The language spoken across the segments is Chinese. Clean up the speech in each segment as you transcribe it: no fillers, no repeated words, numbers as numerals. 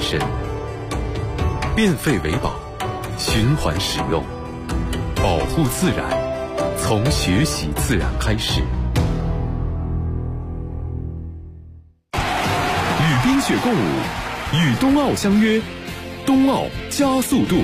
身。变废为宝，循环使用，保护自然，从学习自然开始。与冰雪共舞，与冬奥相约，冬奥加速度。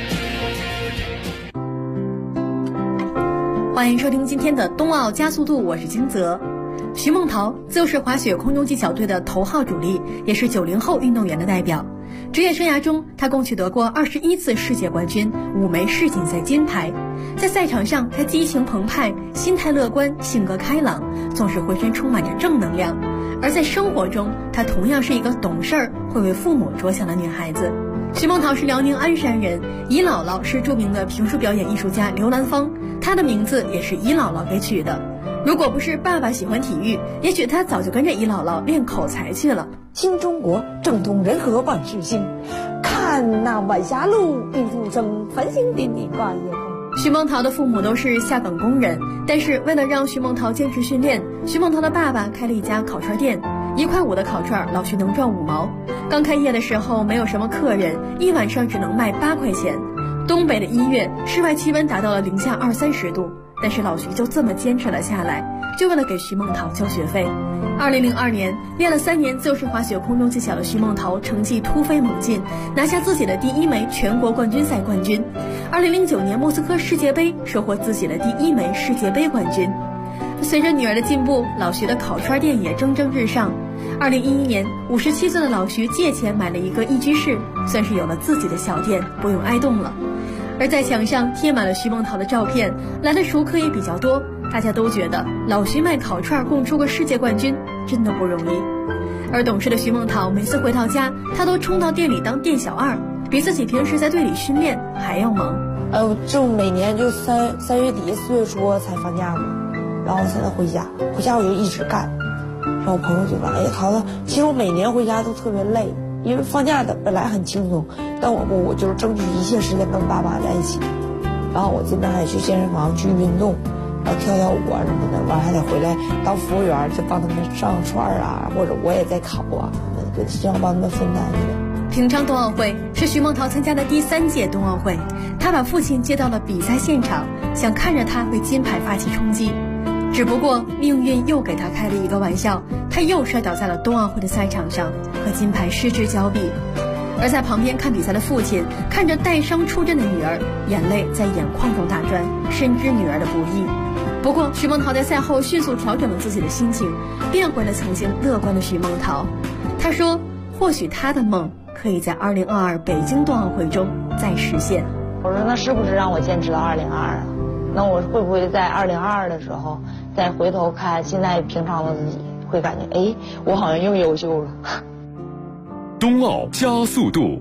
欢迎收听今天的冬奥加速度，我是金泽。徐梦桃自由式滑雪空中技巧队的头号主力，也是90后运动员的代表。职业生涯中，他共取得过21次世界冠军，5枚世锦赛金牌。在赛场上，他激情澎湃，心态乐观，性格开朗，总是浑身充满着正能量。而在生活中，她同样是一个懂事儿、会为父母着想的女孩子。徐梦桃是辽宁鞍山人，姨姥姥是著名的评书表演艺术家刘兰芳，她的名字也是姨姥姥给取的。如果不是爸爸喜欢体育，也许他早就跟着姨姥姥练口才去了。 新中国正统人和万事兴，看那晚霞路，一路生繁星点点挂夜空。 徐梦桃的父母都是下岗工人，但是为了让徐梦桃坚持训练，徐梦桃的爸爸开了一家烤串店，1块5的烤串，老徐能赚5毛。刚开业的时候没有什么客人，一晚上只能卖8块钱。东北的1月，室外气温达到了零下20-30度，但是老徐就这么坚持了下来，就为了给徐梦桃交学费。2002年，练了3年自由式滑雪空中技巧的徐梦桃成绩突飞猛进，拿下自己的第1枚全国冠军赛冠军。2009年莫斯科世界杯，收获自己的第1枚世界杯冠军。随着女儿的进步，老徐的烤串店也蒸蒸日上。2011年，57岁的老徐借钱买了一个1居室，算是有了自己的小店，不用挨冻了。而在墙上贴满了徐梦桃的照片，来的熟客也比较多，大家都觉得老徐卖烤串供出个世界冠军真的不容易。而懂事的徐梦桃每次回到家，她都冲到店里当店小二，比自己平时在队里训练还要忙。 就每年就3月底4月初才放假嘛，然后才能回家我就一直干。然后我朋友就说：“哎，桃子，其实我每年回家都特别累，因为放假的本来很轻松，但我就是争取一切时间跟爸爸在一起。然后我这边还去健身房去运动，然后跳舞啊什么的，完还得回来当服务员，就帮他们上串啊，或者我也在烤啊，就希望帮他们分担一点。” 平昌冬奥会是徐梦桃参加的第3届冬奥会，她把父亲接到了比赛现场，想看着他为金牌发起冲击。只不过命运又给他开了一个玩笑，他又摔倒在了冬奥会的赛场上，和金牌失之交臂。而在旁边看比赛的父亲看着带伤出阵的女儿，眼泪在眼眶中打转，深知女儿的不易。不过徐梦桃在赛后迅速调整了自己的心情，变回了曾经乐观的徐梦桃。她说，或许她的梦可以在2022北京冬奥会中再实现。 我说那是不是让我坚持到2022啊？那我会不会在2022的时候再回头看现在平常的自己，会感觉哎，我好像又优秀了。 冬奥加速度。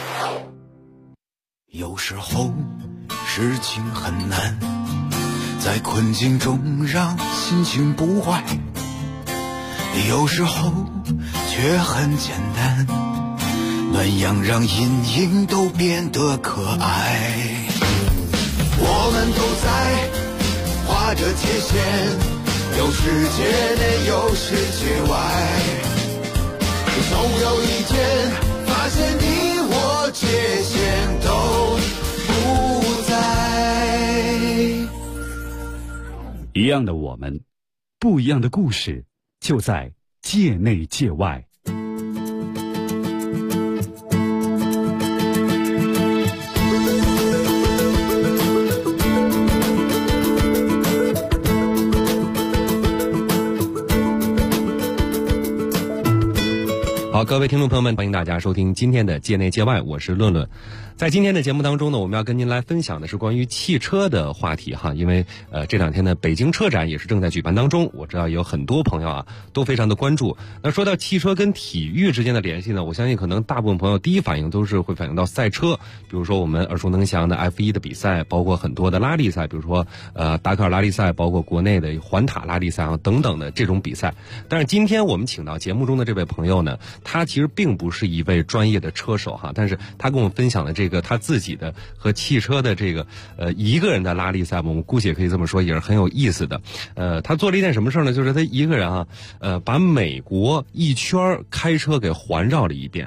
有时候事情很难，在困境中让心情不坏，有时候却很简单，暖阳让阴影都变得可爱。我们都在画着界限，有世界内有世界外，总有一天发现你我界限都不在。 一样的我们，不一样的故事，就在界内界外。 好，各位听众朋友们，欢迎大家收听今天的界内界外，我是论论。在今天的节目当中呢，我们要跟您来分享的是关于汽车的话题哈，因为这2天呢北京车展也是正在举办当中，我知道有很多朋友啊都非常的关注。那说到汽车跟体育之间的联系呢，我相信可能大部分朋友第一反应都是会反映到赛车，比如说我们耳熟能详的 F1 的比赛，包括很多的拉力赛，比如说达喀尔拉力赛，包括国内的环塔拉力赛啊等等的这种比赛。但是今天我们请到节目中的这位朋友呢，他其实并不是一位专业的车手哈，但是他跟我们分享的这个他自己的和汽车的这个一个人的拉力赛，我们估计也可以这么说，也是很有意思的。他做了一件什么事呢？就是他一个人啊，把美国一圈开车给环绕了一遍。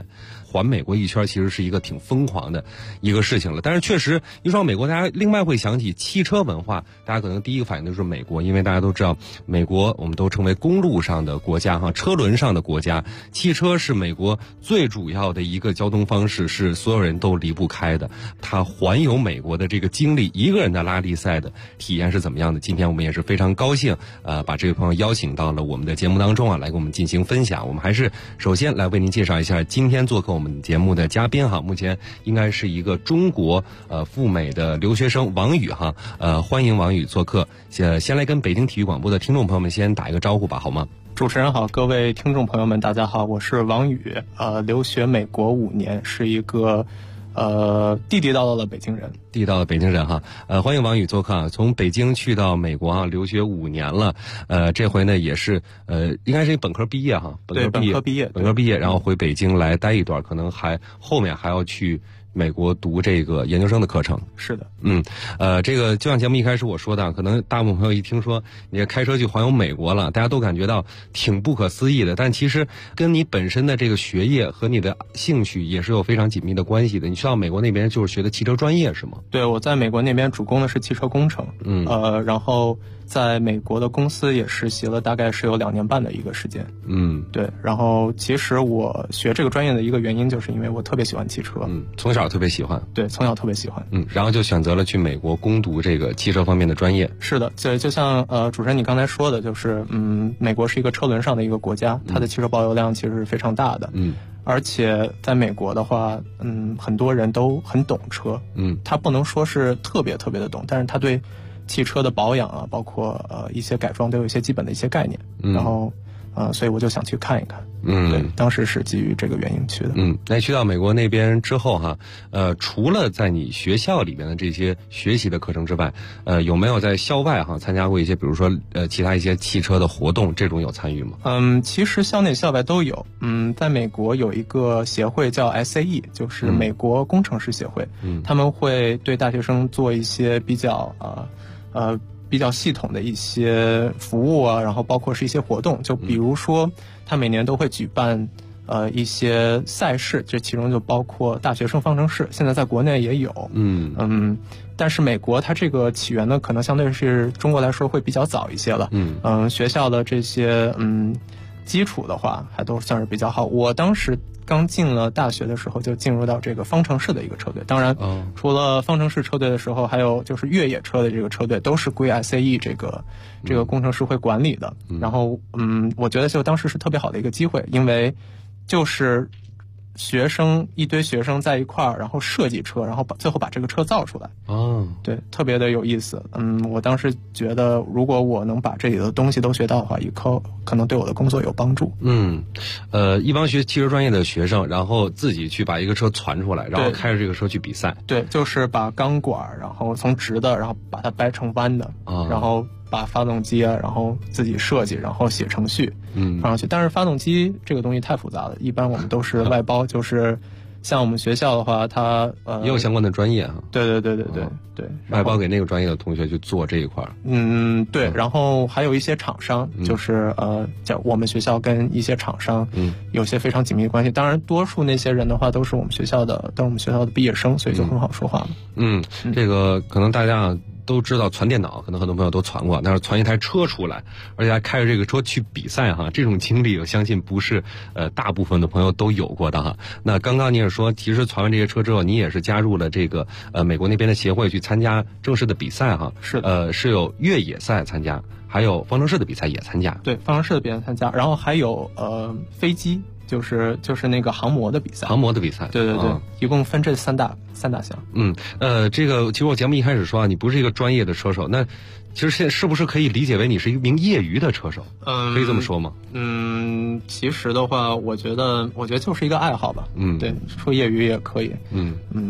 环美国一圈，其实是一个挺疯狂的一个事情了。但是确实一说到美国，大家另外会想起汽车文化，大家可能第一个反应就是美国，因为大家都知道美国我们都称为公路上的国家哈，车轮上的国家，汽车是美国最主要的一个交通方式，是所有人都离不开的。它环游美国的这个经历，一个人的拉力赛的体验是怎么样的？今天我们也是非常高兴，把这位朋友邀请到了我们的节目当中啊，来给我们进行分享。我们还是首先来为您介绍一下今天做客我们节目的嘉宾哈，目前应该是一个中国赴美的留学生王宇哈，欢迎王宇做客。先来跟北京体育广播的听众朋友们先打一个招呼吧，好吗？ 主持人好，各位听众朋友们，大家好，我是王宇，留学美国5年，是一个地地道道的北京人。 地道的北京人哈，欢迎王宇做客啊！从北京去到美国啊，留学5年了，这回呢也是应该是本科毕业哈， 本科毕业， 然后回北京来待一段，可能后面还要去美国读这个研究生的课程。 是的， 这个就像节目一开始我说的，可能大部分朋友一听说你开车去环游美国了，大家都感觉到挺不可思议的，但其实跟你本身的这个学业和你的兴趣也是有非常紧密的关系的。你去到美国那边就是学的汽车专业是吗？ 对，我在美国那边主攻的是汽车工程，然后在美国的公司也实习了，大概是有2年半的一个时间。对，然后其实我学这个专业的一个原因就是因为我特别喜欢汽车， 从小特别喜欢。 对，从小特别喜欢。 然后就选择了去美国攻读这个汽车方面的专业。 是的，就像主持人你刚才说的，就是美国是一个车轮上的一个国家，它的汽车保有量其实是非常大的。而且在美国的话，很多人都很懂车。他不能说是特别特别的懂，但是他对汽车的保养啊，包括一些改装都有一些基本的一些概念。然后所以我就想去看一看。对，当时是基于这个原因去的。 那去到美国那边之后哈，除了在你学校里面的这些学习的课程之外，有没有在校外哈参加过一些，比如说其他一些汽车的活动，这种有参与吗？ 其实校内校外都有。在美国有一个协会叫 SAE， 就是美国工程师协会。他们会对大学生做一些比较系统的一些服务啊，然后包括是一些活动，就比如说他每年都会举办一些赛事，这其中就包括大学生方程式，现在在国内也有。但是美国它这个起源呢，可能相对是中国来说会比较早一些了。学校的这些基础的话还都算是比较好。我当时刚进了大学的时候就进入到这个方程式的一个车队，当然除了方程式车队的时候，还有就是越野车的这个车队都是归 SAE 这个工程师会管理的。然后我觉得就当时是特别好的一个机会，因为就是一堆学生在一块儿，然后设计车，然后最后把这个车造出来。对，特别的有意思。我当时觉得如果我能把这里的东西都学到的话，以后可能对我的工作有帮助。 一帮学汽车专业的学生，然后自己去把一个车传出来，然后开着这个车去比赛。 对，就是把钢管，然后从直的，然后把它掰成弯的，然后把发动机啊，然后自己设计，然后写程序，放上去。但是发动机这个东西太复杂了，一般我们都是外包，就是像我们学校的话，它也有相关的专业哈。 对， 外包给那个专业的同学去做这一块。 对，然后还有一些厂商，就是叫我们学校跟一些厂商，有些非常紧密的关系。当然，多数那些人的话都是我们学校的毕业生，所以就很好说话嘛。 这个可能大家都知道传电脑，可能很多朋友都传过，但是传一台车出来，而且还开着这个车去比赛哈，这种经历我相信不是大部分的朋友都有过的哈。那刚刚你也说，其实传完这些车之后，你也是加入了这个美国那边的协会去参加正式的比赛哈。 是是有越野赛参加，还有方程式的比赛也参加。 对，方程式的比赛参加，然后还有飞机。就是那个航模的比赛。对，一共分这三大项。 这个其实我节目一开始说啊，你不是一个专业的车手，那其实现在是不是可以理解为你是一名业余的车手？可以这么说吗？ 其实的话，我觉得就是一个爱好吧。对，说业余也可以。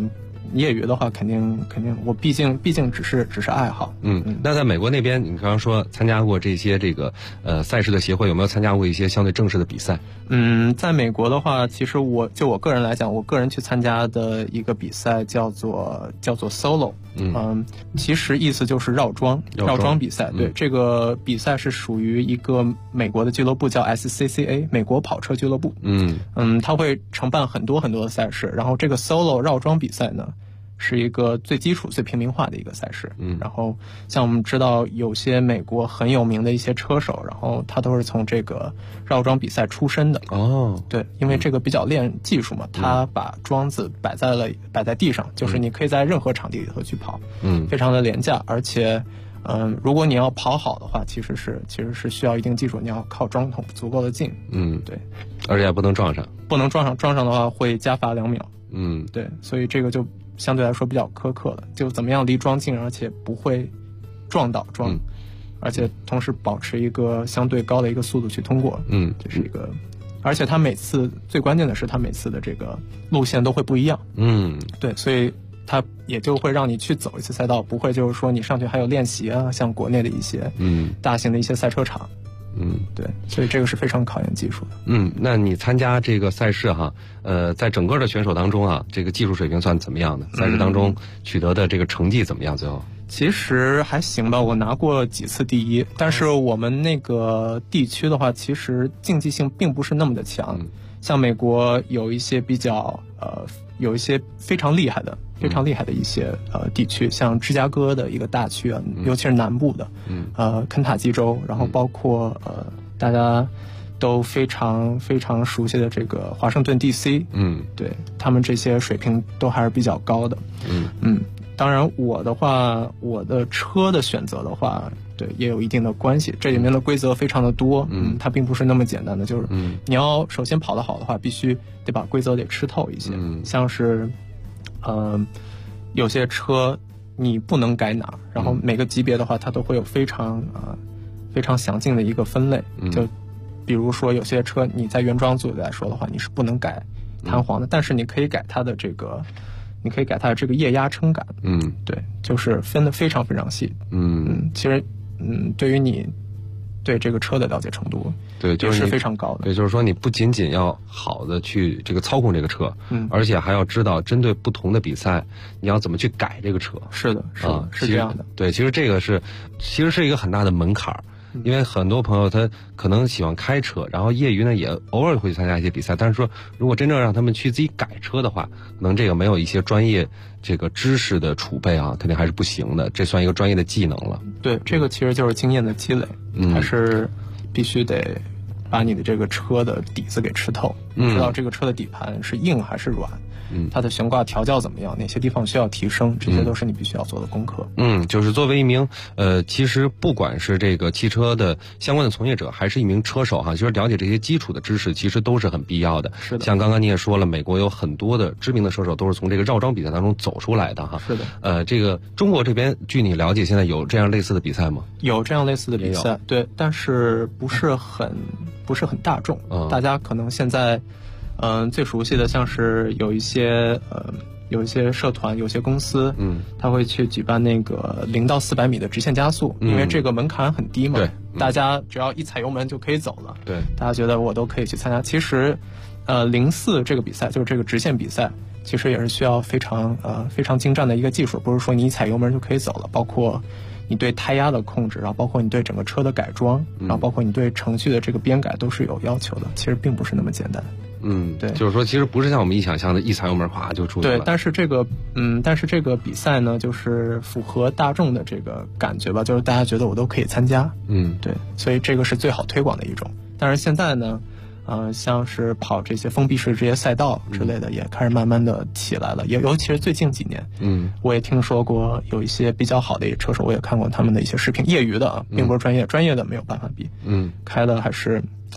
业余的话，肯定，我毕竟只是爱好。 那在美国那边，你刚刚说参加过这些这个赛事的协会，有没有参加过一些相对正式的比赛？ 在美国的话，其实我个人来讲，我个人去参加的一个比赛叫做 Solo。其实意思就是绕桩比赛。对，这个比赛是属于一个美国的俱乐部叫 SCCA 美国跑车俱乐部。它会承办很多的赛事，然后这个 Solo 绕桩比赛呢，是一个最基础最平民化的一个赛事。然后像我们知道有些美国很有名的一些车手，然后他都是从这个绕桩比赛出身的。对，因为这个比较练技术嘛，他把桩子摆在地上，就是你可以在任何场地里头去跑，非常的廉价，而且如果你要跑好的话，其实是需要一定技术，你要靠桩筒足够的近。对， 而且还不能撞上， 撞上的话会加罚2秒。对，所以这个就相对来说比较苛刻了，就怎么样离桩近，而且不会撞倒桩，而且同时保持一个相对高的一个速度去通过。这是一个，而且它每次最关键的是它每次的这个路线都会不一样。对，所以它也就会让你去走一次赛道，不会就是说你上去还有练习啊，像国内的一些大型的一些赛车场。对，所以这个是非常考验技术的。 那你参加这个赛事哈，在整个的选手当中啊，这个技术水平算怎么样的？赛事当中取得的这个成绩怎么样？最后其实还行吧，我拿过几次第一，但是我们那个地区的话，其实竞技性并不是那么的强。像美国有一些有一些非常厉害的一些地区，像芝加哥的一个大区啊，尤其是南部的，肯塔基州，然后包括大家都非常非常熟悉的这个华盛顿 DC，对，他们这些水平都还是比较高的。当然我的话，我的车的选择的话，对，也有一定的关系，这里面的规则非常的多。它并不是那么简单的，就是你要首先跑得好的话，必须得把规则得吃透一些。像是有些车你不能改哪，然后每个级别的话，它都会有非常详尽的一个分类。就比如说有些车你在原装组来说的话，你是不能改弹簧的，但是你可以改它的这个液压撑杆。对，就是分得非常非常细。其实对于你对这个车的了解程度， 对，就是非常高的。 对，就是说你不仅仅要好的去这个操控这个车，而且还要知道针对不同的比赛，你要怎么去改这个车。 是的，是这样的。 对，其实这个是一个很大的门槛儿。因为很多朋友他可能喜欢开车，然后业余呢也偶尔会参加一些比赛，但是说如果真正让他们去自己改车的话，可能这个没有一些专业这个知识的储备啊，肯定还是不行的，这算一个专业的技能了。 对，这个其实就是经验的积累，还是必须得把你的这个车的底子给吃透，知道这个车的底盘是硬还是软，它的悬挂调教怎么样，哪些地方需要提升，这些都是你必须要做的功课。 就是作为一名其实不管是这个汽车的相关的从业者，还是一名车手哈，其实了解这些基础的知识其实都是很必要的。 是的， 像刚刚你也说了，美国有很多的知名的车手都是从这个绕桩比赛当中走出来的哈。 是的。 这个中国这边据你了解，现在有这样类似的比赛吗？ 有这样类似的比赛，对，但是不是很大众。大家可能现在最熟悉的像是有一些社团，有些公司，他会去举办那个0到400米的直线加速，因为这个门槛很低嘛， 对， 大家只要一踩油门就可以走了， 对， 大家觉得我都可以去参加。其实04这个比赛就是这个直线比赛，其实也是需要非常精湛的一个技术，不是说你一踩油门就可以走了，包括你对胎压的控制，然后包括你对整个车的改装，然后包括你对程序的这个编改都是有要求的，其实并不是那么简单。 对，就是说其实不是像我们一想象的一踩油门哗就出去了。 对，但是这个比赛呢，就是符合大众的这个感觉吧，就是大家觉得我都可以参加。对，所以这个是最好推广的一种。但是现在呢，像是跑这些封闭式这些赛道之类的，也开始慢慢的起来了。尤其是最近几年，我也听说过有一些比较好的车手，我也看过他们的一些视频，业余的啊，并不是专业的没有办法比。开的还是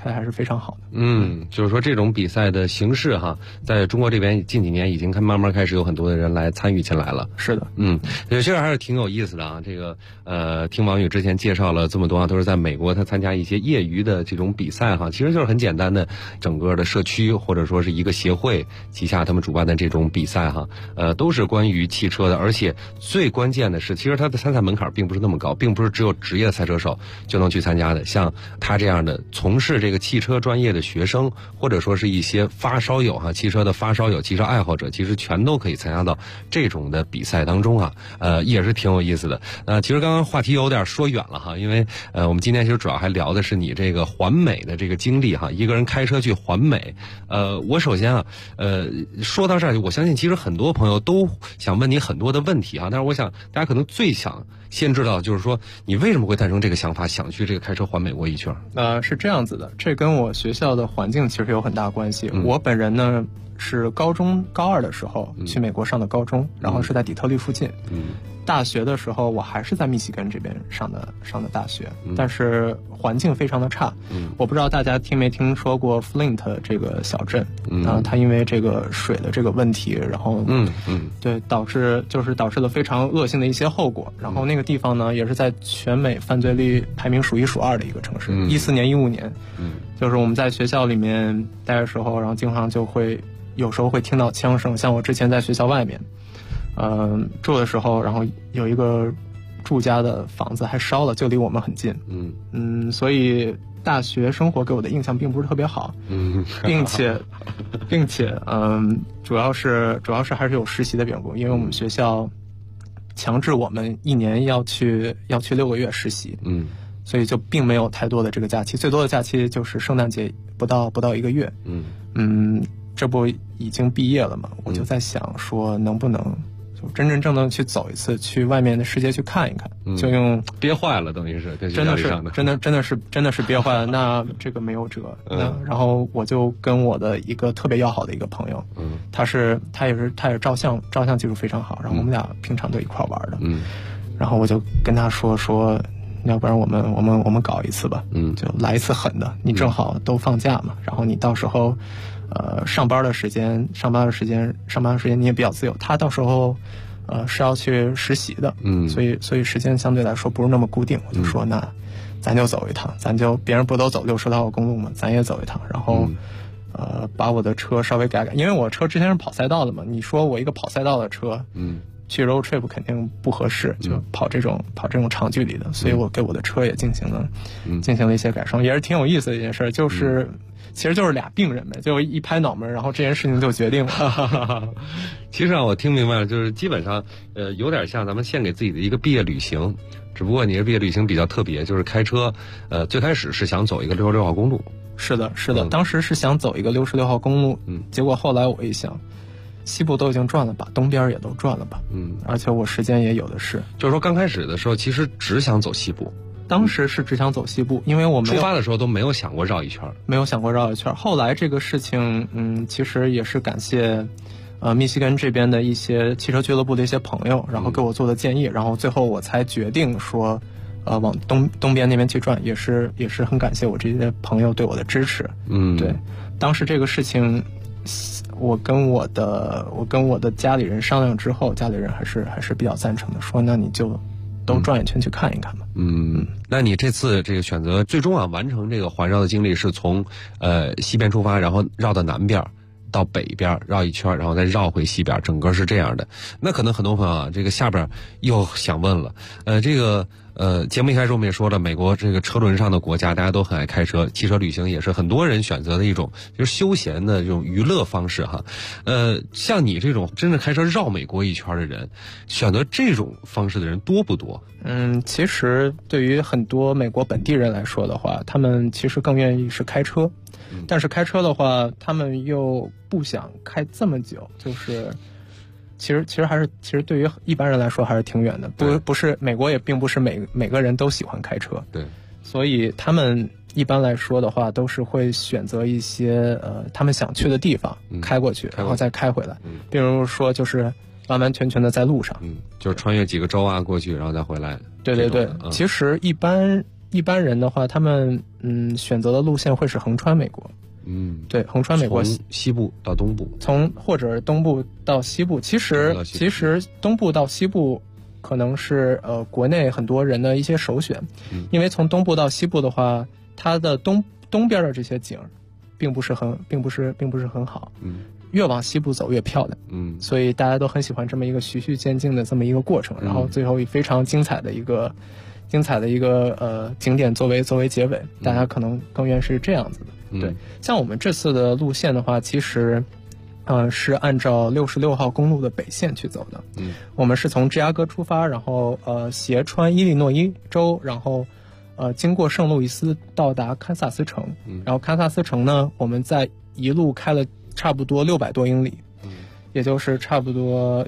开的还是非常好的。 就是说这种比赛的形式哈，在中国这边近几年已经慢慢开始有很多的人来参与进来了。 是的， 这个还是挺有意思的啊。这个听王宇之前介绍了这么多啊，都是在美国他参加一些业余的这种比赛哈，其实就是很简单的整个的社区或者说是一个协会旗下他们主办的这种比赛哈，都是关于汽车的，而且最关键的是，其实他的参赛门槛并不是那么高，并不是只有职业赛车手就能去参加的。像他这样的从事这个汽车专业的学生，或者说是一些发烧友哈，汽车的发烧友、汽车爱好者，其实全都可以参加到这种的比赛当中啊，也是挺有意思的。其实刚刚话题有点说远了哈，因为我们今天其实主要还聊的是你这个环美的这个经历哈，一个人开车去环美。我首先啊，说到这儿，我相信其实很多朋友都想问你很多的问题啊，但是我想大家可能最想先知道就是说你为什么会诞生这个想法，想去这个开车环美国一圈？ 是这样子的，这跟我学校的环境其实有很大关系。我本人呢是高2的时候去美国上的高中，然后是在底特律附近。大学的时候我还是在密西根这边上的大学，但是环境非常的差。我不知道大家听没听说过 Flint 这个小镇，它因为这个水的这个问题，然后对导致了非常恶性的一些后果。然后那个地方呢，也是在全美犯罪率排名数1数2的一个城市。14年、15年，就是我们在学校里面待的时候，然后经常就会有时候会听到枪声，像我之前在学校外面。住的时候，然后有一个住家的房子还烧了，就离我们很近。所以大学生活给我的印象并不是特别好。并且，主要是还是有实习的缘故，因为我们学校强制我们1年要去6个月实习。所以就并没有太多的这个假期，最多的假期就是圣诞节不到1个月。这不已经毕业了嘛，我就在想说能不能真正的去走一次，去外面的世界去看一看。就用憋坏了，等于是真的是憋坏了。那这个没有辙。然后我就跟我的一个特别要好的一个朋友，他也是照相技术非常好，然后我们俩平常都一块玩的。然后我就跟他说，要不然我们搞一次吧。就来一次狠的，你正好都放假嘛，然后你到时候上班的时间你也比较自由，他到时候是要去实习的。所以时间相对来说不是那么固定。我就说那咱就走一趟，别人不都走60号公路嘛，咱也走一趟，然后把我的车稍微改改，因为我车之前是跑赛道的嘛，你说我一个跑赛道的车去 road trip 肯定不合适，就跑这种长距离的，所以我给我的车也进行了一些改装，也是挺有意思的一件事，其实就是俩病人呗，就一拍脑门，然后这件事情就决定了。 其实我听明白了，就是基本上有点像咱们献给自己的一个毕业旅行，只不过你的毕业旅行比较特别，就是开车最开始是想走一个66号公路。是的，当时是想走一个66号公路，结果后来我一想，西部都已经转了吧，东边也都转了吧，而且我时间也有的是。就是说刚开始的时候其实只想走西部。 当时是只想走西部，因为我们出发的时候都没有想过绕一圈。 后来这个事情，其实也是感谢密西根这边的一些汽车俱乐部的一些朋友，然后给我做的建议，然后最后我才决定说往东边那边去转，也是很感谢我这些朋友对我的支持。对，当时这个事情我跟我的家里人商量之后，家里人还是比较赞成的，说那你就都转一圈去看一看吧。 那你这次这个选择最终完成这个环绕的经历是从西边出发，然后绕到南边到北边绕一圈，然后再绕回西边，整个是这样的。那可能很多朋友这个下边又想问了，这个节目一开始我们也说了，美国这个车轮上的国家，大家都很爱开车，汽车旅行也是很多人选择的一种就是休闲的这种娱乐方式哈。像你这种真正开车绕美国一圈的人，选择这种方式的人多不多？ 其实对于很多美国本地人来说的话，他们其实更愿意是开车，但是开车的话，他们又不想开这么久，就是其实对于一般人来说还是挺远的，不是美国也并不是每个人都喜欢开车， 对， 所以他们一般来说的话都是会选择一些他们想去的地方开过去，然后再开回来，比如说就是完完全全的在路上， 就是穿越几个州过去然后再回来。 对，其实一般一般人的话，他们选择的路线会是横穿美国。对，横穿美国， 从西部到东部， 或者东部到西部。其实东部到西部可能是国内很多人的一些首选，因为从东部到西部的话，它的东边的这些景并不是很好，越往西部走越漂亮，所以大家都很喜欢这么一个循序渐进的这么一个过程，然后最后以非常精彩的一个景点作为结尾，大家可能更愿是这样子的。对，像我们这次的路线的话，其实是按照66号公路的北线去走的。我们是从芝加哥出发，然后斜穿伊利诺伊州，然后经过圣路易斯到达堪萨斯城，然后堪萨斯城呢，我们在一路开了差不多600多英里，也就是差不多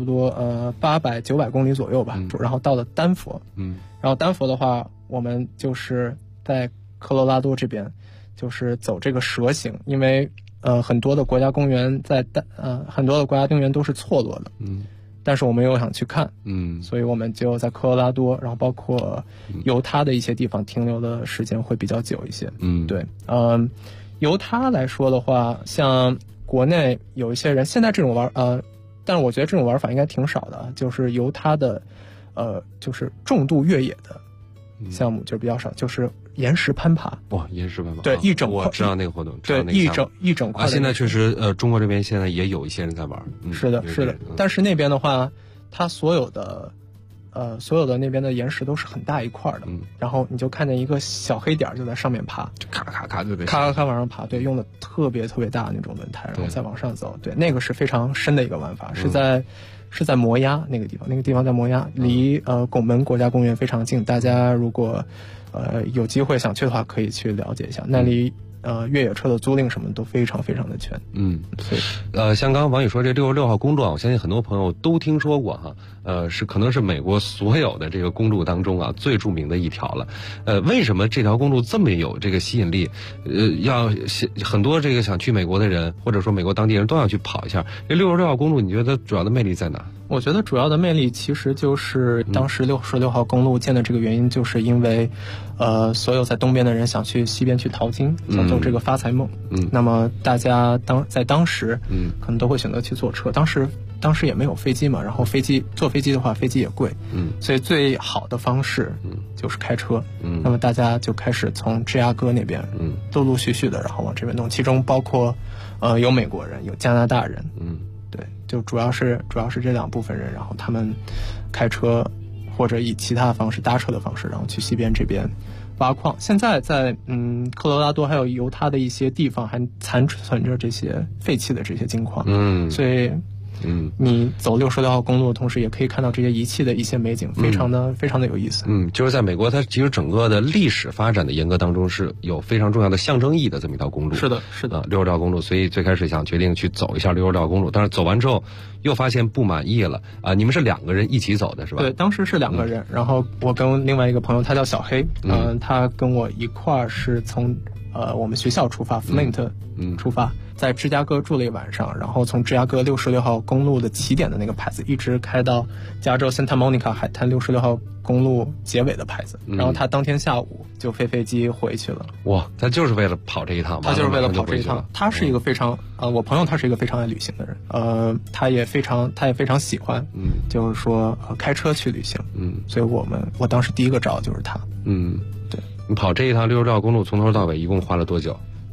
800、900公里左右吧，然后到了丹佛，然后丹佛的话，我们就是在科罗拉多这边，就是走这个蛇形，因为很多的国家公园都是错落的，但是我们又想去看，所以我们就在科罗拉多，然后包括犹他的一些地方停留的时间会比较久一些。对，犹他来说的话，像国内有一些人现在这种但是我觉得这种玩法应该挺少的，就是犹他的就是重度越野的项目就比较少，就是岩石攀爬。哇， 岩石攀爬， 对，一整块， 我知道那个活动， 对，一整块。 现在确实中国这边现在也有一些人在玩。 是的，是的。但是那边的话，它所有的那边的岩石都是很大一块的，然后你就看见一个小黑点就在上面爬， 咔咔咔对， 咔往上爬，对，用的特别大那种轮胎，然后再往上走，对，那个是非常深的一个玩法，是在摩崖那个地方叫摩崖，离拱门国家公园非常近，大家如果有机会想去的话，可以去了解一下，那里越野车的租赁什么都非常的全。 像刚刚王宇说这66号公路啊，我相信很多朋友都听说过哈，可能是美国所有的这个公路当中啊最著名的一条了。为什么这条公路这么有这个吸引力？很多这个想去美国的人，或者说美国当地人都要去跑一下。这66号公路，你觉得主要的魅力在哪？ 我觉得主要的魅力其实就是当时66号公路建的这个原因，就是因为所有在东边的人想去西边去淘金，想做这个发财梦。那么大家在当时可能都会选择去坐车，当时也没有飞机嘛，然后坐飞机的话，飞机也贵，所以最好的方式就是开车。那么大家就开始从芝加哥那边陆陆续续的然后往这边弄，其中包括有美国人，有加拿大人，对，就主要是这两部分人，然后他们开车或者以其他方式搭车的方式，然后去西边这边挖矿。现在在科罗拉多还有犹他的一些地方还残存着这些废弃的这些金矿，所以你走66号公路的同时，也可以看到这些遗弃的一些美景，非常的有意思。 就是在美国，它其实整个的历史发展的严格当中是有非常重要的象征意义的这么一条公路。 是的 ，66号公路，所以最开始想决定去走一下66号公路，但是走完之后又发现不满意了啊！你们是2个人一起走的是吧？ 对，当时是2个人，然后我跟另外一个朋友，他叫小黑，他跟我一块儿是从我们学校出发 ，Flint 出发。在芝加哥住了一晚上，然后从芝加哥66号公路的起点的那个牌子，一直开到加州 Santa Monica 海滩66号公路结尾的牌子，然后他当天下午就飞机回去了。 哇，他就是为了跑这一趟。 他就是为了跑这一趟。他是一个非常我朋友他是一个非常爱旅行的人，他也非常喜欢，就是说开车去旅行，所以我当时第一个找的就是他。对， 你跑这一趟66号公路从头到尾一共花了多久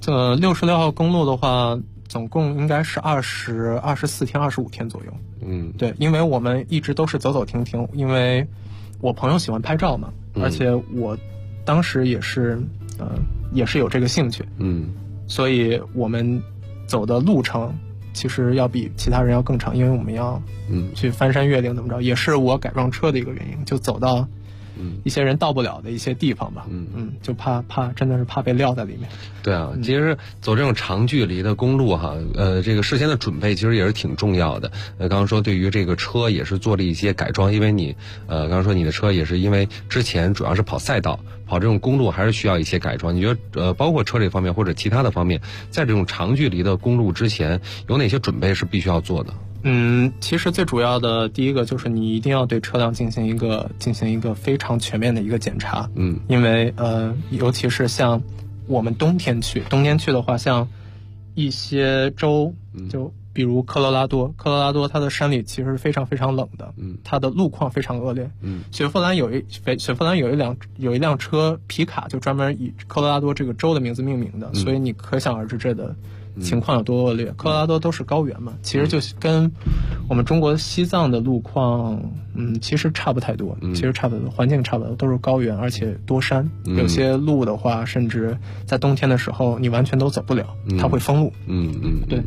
？66号公路的话，总共应该是24天、25天左右。对，因为我们一直都是走走停停，因为我朋友喜欢拍照嘛，而且我当时也是有这个兴趣，所以我们走的路程其实要比其他人要更长，因为我们要去翻山越岭怎么着，也是我改装车的一个原因，就走到一些人到不了的一些地方吧，就怕真的是怕被撂在里面。 对啊，其实走这种长距离的公路哈，这个事先的准备其实也是挺重要的。刚刚说对于这个车也是做了一些改装，因为你刚刚说你的车也是因为之前主要是跑赛道，跑这种公路还是需要一些改装。你觉得包括车这方面或者其他的方面，在这种长距离的公路之前有哪些准备是必须要做的？ 其实最主要的第一个就是你一定要对车辆进行一个非常全面的一个检查。因为尤其是像我们冬天去的话，像一些州，就比如科罗拉多它的山里其实是非常非常冷的，它的路况非常恶劣。雪佛兰有一辆车皮卡，就专门以科罗拉多这个州的名字命名的，所以你可想而知这的情况有多恶劣。科罗拉多都是高原嘛，其实就跟我们中国西藏的路况，其实差不太多，环境差不多，都是高原，而且多山，有些路的话，甚至在冬天的时候你完全都走不了，它会封路。对，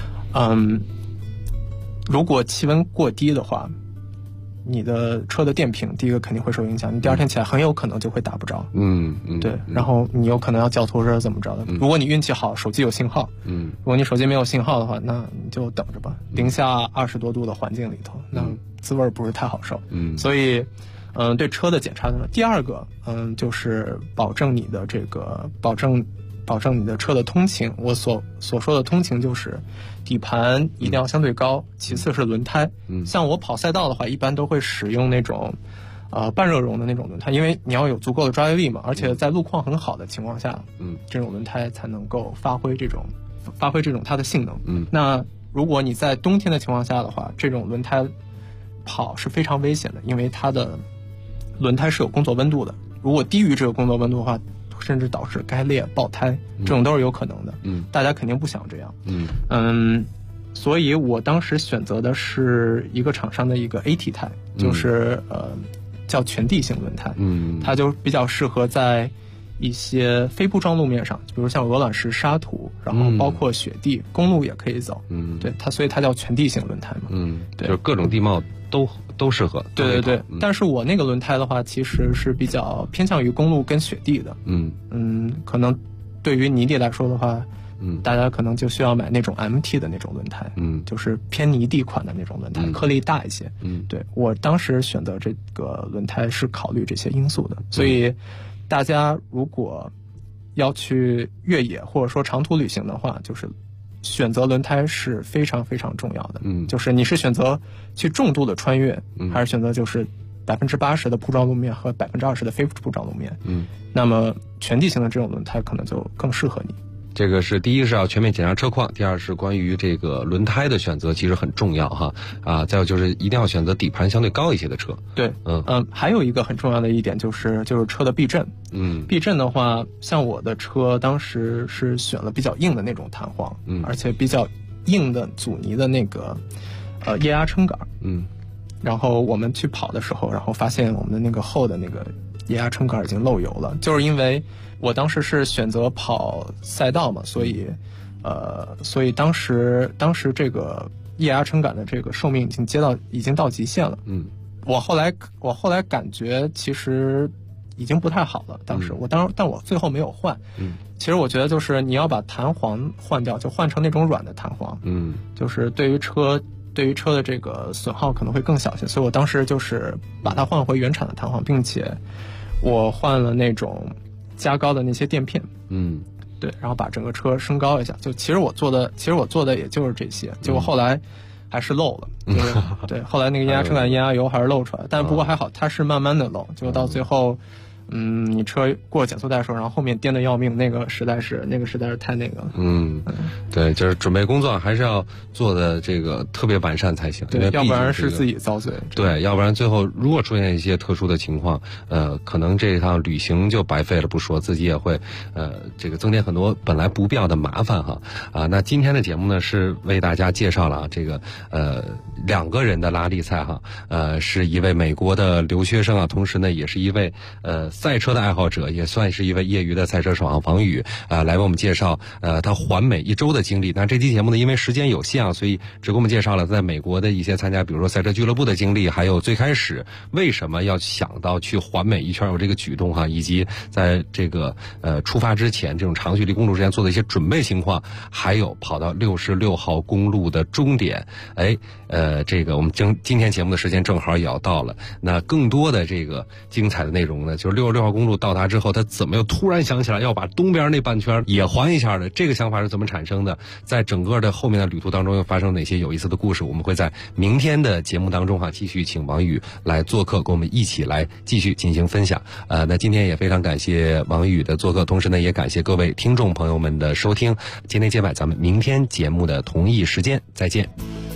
如果气温过低的话，你的车的电瓶第一个肯定会受影响，你第二天起来很有可能就会打不着。对，然后你有可能要叫拖车怎么着的。如果你运气好，手机有信号，如果你手机没有信号的话，那你就等着吧。零下20多度的环境里头，那滋味不是太好受。所以，对车的检查呢，第二个，就是保证你的你的车的通勤。我所说的通勤就是底盘一定要相对高，其次是轮胎。像我跑赛道的话，一般都会使用那种半热熔的那种轮胎，因为你要有足够的抓地力嘛，而且在路况很好的情况下，这种轮胎才能够发挥这种它的性能。那如果你在冬天的情况下的话，这种轮胎跑是非常危险的，因为它的轮胎是有工作温度的，如果低于这个工作温度的话，甚至导致该裂爆胎，这种都是有可能的。大家肯定不想这样。所以我当时选择的是一个厂商的一个 AT 胎，就是叫全地形轮胎。它就比较适合在一些非铺装路面上，比如像鹅卵石、沙土，然后包括雪地、公路也可以走。对，所以它叫全地形轮胎嘛。对， 就是各种地貌都适合。 对，但是我那个轮胎的话，其实是比较偏向于公路跟雪地的。可能对于泥地来说的话，大家可能就需要买那种 MT 的那种轮胎，就是偏泥地款的那种轮胎，颗粒大一些。对，我当时选择这个轮胎是考虑这些因素的。所以大家如果要去越野或者说长途旅行的话，就是选择轮胎是非常非常重要的。就是你是选择去重度的穿越，还是选择就是80%的铺装路面和20%的非铺装路面？那么全地形的这种轮胎可能就更适合你。 这个是第一是要全面检查车况，第二是关于这个轮胎的选择其实很重要哈。再有就是一定要选择底盘相对高一些的车。 对，还有一个很重要的一点就是车的避震。避震的话，像我的车当时是选了比较硬的那种弹簧，而且比较硬的阻尼的那个液压撑杆。然后我们去跑的时候，然后发现我们的那个后的那个液压撑杆已经漏油了，就是因为我当时是选择跑赛道嘛，所以当时这个液压撑杆的这个寿命已经到极限了。我后来感觉其实已经不太好了。当时但我最后没有换。其实我觉得就是你要把弹簧换掉，就换成那种软的弹簧。就是对于车的这个损耗可能会更小些，所以我当时就是把它换回原厂的弹簧，并且我换了那种加高的那些垫片。对，然后把整个车升高一下。就其实我做的也就是这些，结果后来还是漏了。对，后来那个液压撑杆、液压油还是漏出来，但不过还好，它是慢慢的漏，结果到最后。你车过减速带的时候，然后后面颠得要命，那个实在是太那个了。 对，就是准备工作还是要做的这个特别完善才行。 对，要不然是自己遭罪。 对，要不然最后如果出现一些特殊的情况，可能这一趟旅行就白费了不说，自己也会这个增添很多本来不必要的麻烦哈。那今天的节目呢是为大家介绍了这个2个人的拉力赛哈。是一位美国的留学生啊，同时呢也是一位赛车的爱好者，也算是一位业余的赛车手王宇来为我们介绍他环美1周的经历。那这期节目呢因为时间有限啊，所以只给我们介绍了在美国的一些参加比如说赛车俱乐部的经历，还有最开始为什么要想到去环美一圈有这个举动哈，以及在这个出发之前这种长距离公路之前做的一些准备情况，还有跑到66号公路的终点。这个我们今天节目的时间正好也要到了，那更多的这个精彩的内容呢，就是 66号公路到达之后，他怎么又突然想起来要把东边那半圈也环一下的？这个想法是怎么产生的？在整个的后面的旅途当中又发生哪些有意思的故事？我们会在明天的节目当中继续请王宇来做客，跟我们一起来继续进行分享。那今天也非常感谢王宇的做客，同时呢也感谢各位听众朋友们的收听。今天接拜，咱们明天节目的同一时间再见。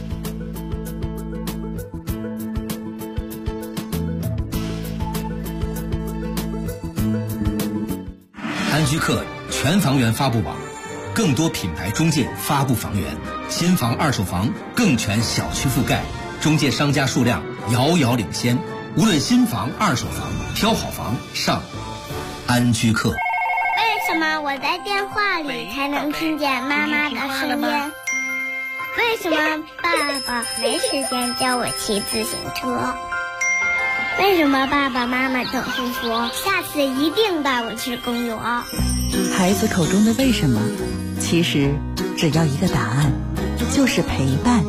安居客全房源发布网，更多品牌中介发布房源，新房二手房更全小区覆盖，中介商家数量遥遥领先。无论新房二手房，挑好房上安居客。 为什么我在电话里才能听见妈妈的声音？为什么爸爸没时间教我骑自行车？为什么爸爸妈妈总是说下次一定带我去公园？ 孩子口中的为什么，其实只要一个答案，就是陪伴。